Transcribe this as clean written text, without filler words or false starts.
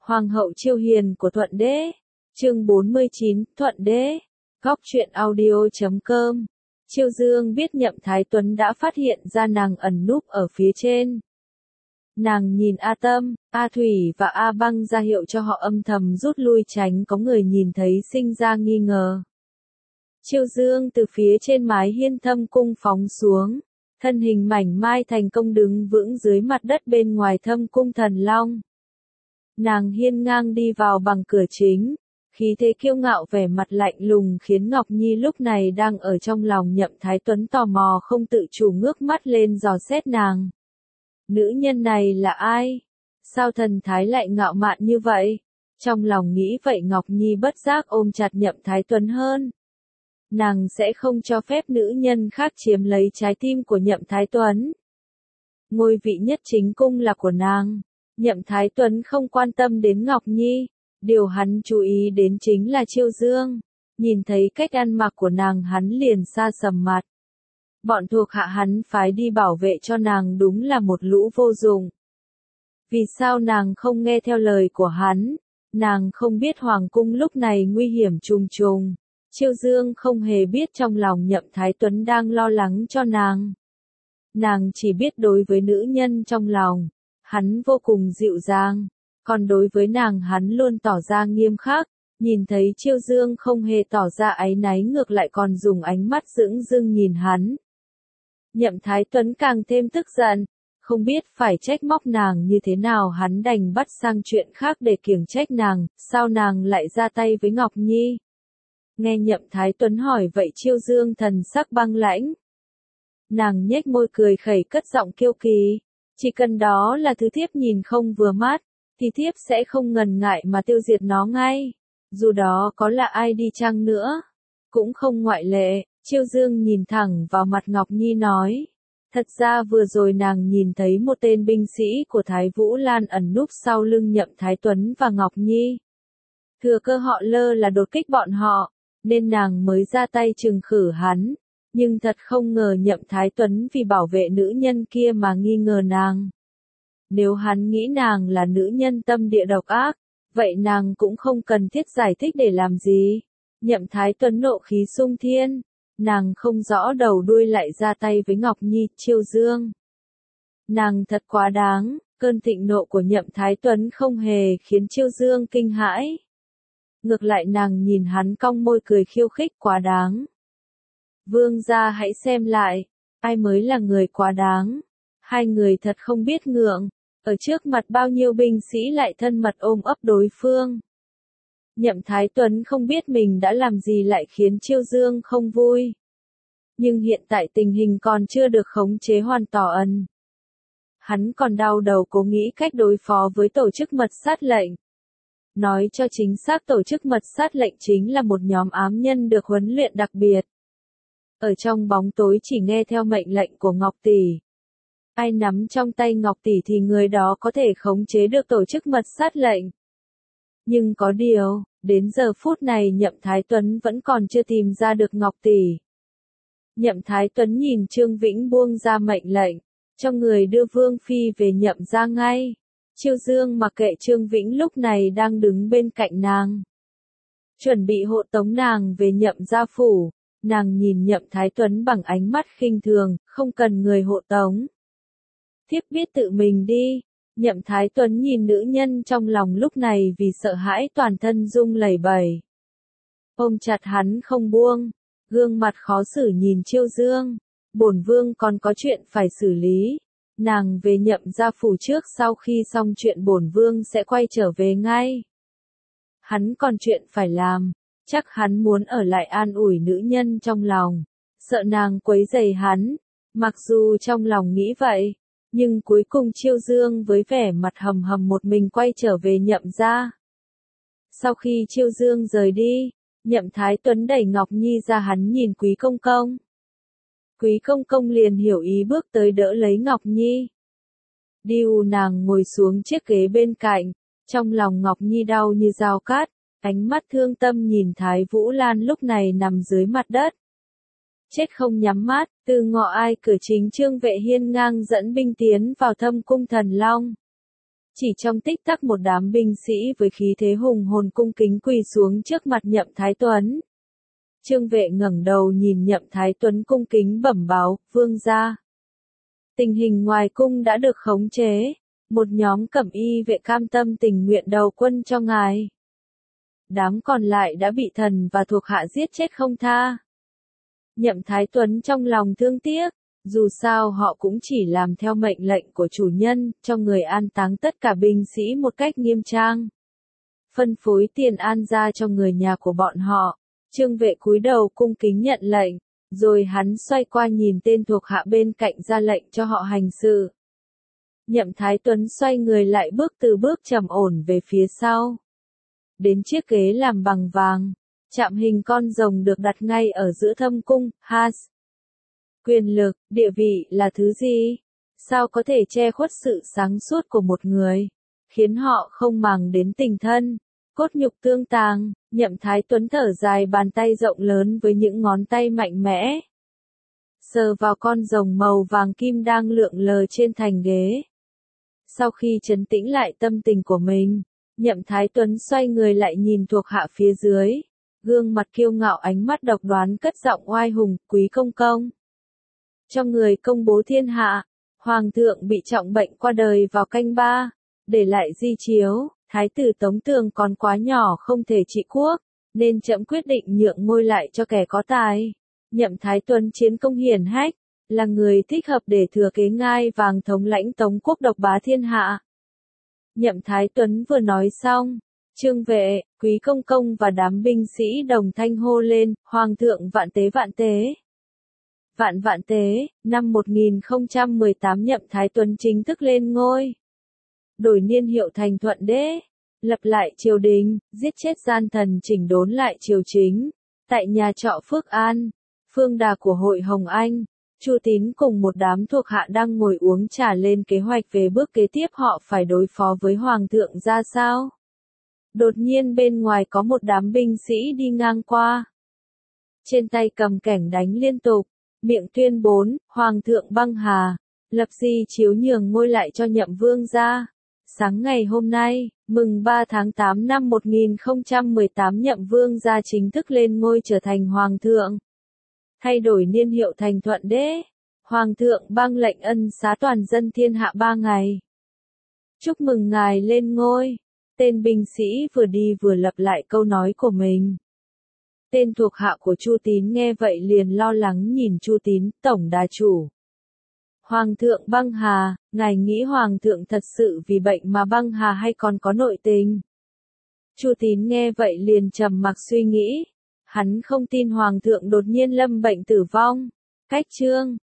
Hoàng hậu Chiêu Hiền của Thuận Đế. Chương 49, Thuận Đế. Góc truyện audio.com. Chiêu Dương biết Nhậm Thái Tuấn đã phát hiện ra nàng ẩn núp ở phía trên. Nàng nhìn A Tâm, A Thủy và A Băng ra hiệu cho họ âm thầm rút lui tránh có người nhìn thấy sinh ra nghi ngờ. Chiêu Dương từ phía trên mái hiên Thâm cung phóng xuống, thân hình mảnh mai thành công đứng vững dưới mặt đất bên ngoài Thâm cung Thần Long. Nàng hiên ngang đi vào bằng cửa chính, khí thế kiêu ngạo vẻ mặt lạnh lùng khiến Ngọc Nhi lúc này đang ở trong lòng Nhậm Thái Tuấn tò mò không tự chủ ngước mắt lên dò xét nàng. Nữ nhân này là ai? Sao thần thái lại ngạo mạn như vậy? Trong lòng nghĩ vậy Ngọc Nhi bất giác ôm chặt Nhậm Thái Tuấn hơn. Nàng sẽ không cho phép nữ nhân khác chiếm lấy trái tim của Nhậm Thái Tuấn. Ngôi vị nhất chính cung là của nàng. Nhậm Thái Tuấn không quan tâm đến Ngọc Nhi, điều hắn chú ý đến chính là Chiêu Dương. Nhìn thấy cách ăn mặc của nàng hắn liền sa sầm mặt. Bọn thuộc hạ hắn phái đi bảo vệ cho nàng đúng là một lũ vô dụng. Vì sao nàng không nghe theo lời của hắn? Nàng không biết hoàng cung lúc này nguy hiểm trùng trùng. Chiêu Dương không hề biết trong lòng Nhậm Thái Tuấn đang lo lắng cho nàng. Nàng chỉ biết đối với nữ nhân trong lòng, hắn vô cùng dịu dàng, còn đối với nàng hắn luôn tỏ ra nghiêm khắc. Nhìn thấy Chiêu Dương không hề tỏ ra áy náy ngược lại còn dùng ánh mắt dửng dưng nhìn hắn. Nhậm Thái Tuấn càng thêm tức giận, không biết phải trách móc nàng như thế nào hắn đành bắt sang chuyện khác để kiêng trách nàng, sao nàng lại ra tay với Ngọc Nhi. Nghe Nhậm Thái Tuấn hỏi vậy Chiêu Dương thần sắc băng lãnh. Nàng nhếch môi cười khẩy cất giọng kiêu kỳ, chỉ cần đó là thứ thiếp nhìn không vừa mắt, thì thiếp sẽ không ngần ngại mà tiêu diệt nó ngay, dù đó có là ai đi chăng nữa, cũng không ngoại lệ. Chiêu Dương nhìn thẳng vào mặt Ngọc Nhi nói, thật ra vừa rồi nàng nhìn thấy một tên binh sĩ của Thái Vũ Lan ẩn núp sau lưng Nhậm Thái Tuấn và Ngọc Nhi. Thừa cơ họ lơ là đột kích bọn họ, nên nàng mới ra tay trừng khử hắn, nhưng thật không ngờ Nhậm Thái Tuấn vì bảo vệ nữ nhân kia mà nghi ngờ nàng. Nếu hắn nghĩ nàng là nữ nhân tâm địa độc ác, vậy nàng cũng không cần thiết giải thích để làm gì. Nhậm Thái Tuấn nộ khí sung thiên. Nàng không rõ đầu đuôi lại ra tay với Ngọc Nhi, Chiêu Dương. Nàng thật quá đáng, cơn thịnh nộ của Nhậm Thái Tuấn không hề khiến Chiêu Dương kinh hãi. Ngược lại nàng nhìn hắn cong môi cười khiêu khích quá đáng. Vương gia hãy xem lại, ai mới là người quá đáng. Hai người thật không biết ngượng, ở trước mặt bao nhiêu binh sĩ lại thân mật ôm ấp đối phương. Nhậm Thái Tuấn không biết mình đã làm gì lại khiến Chiêu Dương không vui. Nhưng hiện tại tình hình còn chưa được khống chế hoàn toàn. Hắn còn đau đầu cố nghĩ cách đối phó với tổ chức mật sát lệnh. Nói cho chính xác tổ chức mật sát lệnh chính là một nhóm ám nhân được huấn luyện đặc biệt. Ở trong bóng tối chỉ nghe theo mệnh lệnh của Ngọc Tỷ. Ai nắm trong tay Ngọc Tỷ thì người đó có thể khống chế được tổ chức mật sát lệnh. Nhưng có điều, đến giờ phút này Nhậm Thái Tuấn vẫn còn chưa tìm ra được Ngọc Tỷ. Nhậm Thái Tuấn nhìn Trương Vĩnh buông ra mệnh lệnh, cho người đưa Vương Phi về Nhậm gia ngay. Chiêu Dương mặc kệ Trương Vĩnh lúc này đang đứng bên cạnh nàng. Chuẩn bị hộ tống nàng về Nhậm gia phủ, nàng nhìn Nhậm Thái Tuấn bằng ánh mắt khinh thường, không cần người hộ tống. Thiếp biết tự mình đi. Nhậm Thái Tuấn nhìn nữ nhân trong lòng lúc này vì sợ hãi toàn thân rung lẩy bẩy. Ôm chặt hắn không buông, gương mặt khó xử nhìn Chiêu Dương. Bổn vương còn có chuyện phải xử lý. Nàng về Nhậm gia phủ trước, sau khi xong chuyện bổn vương sẽ quay trở về ngay. Hắn còn chuyện phải làm, chắc hắn muốn ở lại an ủi nữ nhân trong lòng, sợ nàng quấy rầy hắn. Mặc dù trong lòng nghĩ vậy, nhưng cuối cùng Chiêu Dương với vẻ mặt hầm hầm một mình quay trở về Nhậm gia. Sau khi Chiêu Dương rời đi, Nhậm Thái Tuấn đẩy Ngọc Nhi ra hắn nhìn Quý Công Công. Quý Công Công liền hiểu ý bước tới đỡ lấy Ngọc Nhi. Điu nàng ngồi xuống chiếc ghế bên cạnh, trong lòng Ngọc Nhi đau như dao cắt, ánh mắt thương tâm nhìn Thái Vũ Lan lúc này nằm dưới mặt đất. Chết không nhắm mắt, từ ngọ ai cửa chính Trương Vệ hiên ngang dẫn binh tiến vào Thâm cung Thần Long. Chỉ trong tích tắc một đám binh sĩ với khí thế hùng hồn cung kính quỳ xuống trước mặt Nhậm Thái Tuấn. Trương Vệ ngẩng đầu nhìn Nhậm Thái Tuấn cung kính bẩm báo, vương gia. Tình hình ngoài cung đã được khống chế, một nhóm cẩm y vệ cam tâm tình nguyện đầu quân cho ngài. Đám còn lại đã bị thần và thuộc hạ giết chết không tha. Nhậm Thái Tuấn trong lòng thương tiếc, dù sao họ cũng chỉ làm theo mệnh lệnh của chủ nhân, cho người an táng tất cả binh sĩ một cách nghiêm trang. Phân phối tiền an ra cho người nhà của bọn họ. Trương Vệ cúi đầu cung kính nhận lệnh, rồi hắn xoay qua nhìn tên thuộc hạ bên cạnh ra lệnh cho họ hành sự. Nhậm Thái Tuấn xoay người lại bước từ bước trầm ổn về phía sau. Đến chiếc ghế làm bằng vàng, chạm hình con rồng được đặt ngay ở giữa thâm cung, Has. Quyền lực, địa vị là thứ gì? Sao có thể che khuất sự sáng suốt của một người, khiến họ không màng đến tình thân, cốt nhục tương tàng? Nhậm Thái Tuấn thở dài, bàn tay rộng lớn với những ngón tay mạnh mẽ sờ vào con rồng màu vàng kim đang lượn lờ trên thành ghế. Sau khi trấn tĩnh lại tâm tình của mình, Nhậm Thái Tuấn xoay người lại nhìn thuộc hạ phía dưới, gương mặt kiêu ngạo, ánh mắt độc đoán, cất giọng oai hùng, quý công công. Cho người công bố thiên hạ, Hoàng thượng bị trọng bệnh qua đời vào canh 3, để lại di chiếu, Thái tử Tống Tường còn quá nhỏ không thể trị quốc, nên trẫm quyết định nhượng ngôi lại cho kẻ có tài. Nhậm Thái Tuấn chiến công hiển hách, là người thích hợp để thừa kế ngai vàng thống lãnh Tống quốc độc bá thiên hạ. Nhậm Thái Tuấn vừa nói xong, Trương Vệ, quý công công và đám binh sĩ đồng thanh hô lên, Hoàng thượng vạn tế vạn tế. Vạn vạn tế. Năm 1018 Nhậm Thái Tuấn chính thức lên ngôi. Đổi niên hiệu thành Thuận Đế, lập lại triều đình, giết chết gian thần, chỉnh đốn lại triều chính. Tại nhà trọ Phước An, Phương Đà của Hội Hồng Anh, Chu Tín cùng một đám thuộc hạ đang ngồi uống trà lên kế hoạch về bước kế tiếp họ phải đối phó với Hoàng thượng ra sao. Đột nhiên bên ngoài có một đám binh sĩ đi ngang qua. Trên tay cầm kẻng đánh liên tục, miệng tuyên bố, Hoàng thượng băng hà, lập di chiếu nhường ngôi lại cho Nhậm vương gia. Sáng ngày hôm nay, mừng 3 tháng 8 năm 1018 Nhậm vương gia chính thức lên ngôi trở thành Hoàng thượng. Thay đổi niên hiệu thành Thuận Đế. Hoàng thượng ban lệnh ân xá toàn dân thiên hạ 3 ngày. Chúc mừng ngài lên ngôi. Tên binh sĩ vừa đi vừa lặp lại câu nói của mình. Tên thuộc hạ của Chu Tín nghe vậy liền lo lắng nhìn Chu Tín, tổng đà chủ. Hoàng thượng băng hà, ngài nghĩ Hoàng thượng thật sự vì bệnh mà băng hà hay còn có nội tình? Chu Tín nghe vậy liền trầm mặc suy nghĩ. Hắn không tin Hoàng thượng đột nhiên lâm bệnh tử vong. Cách chương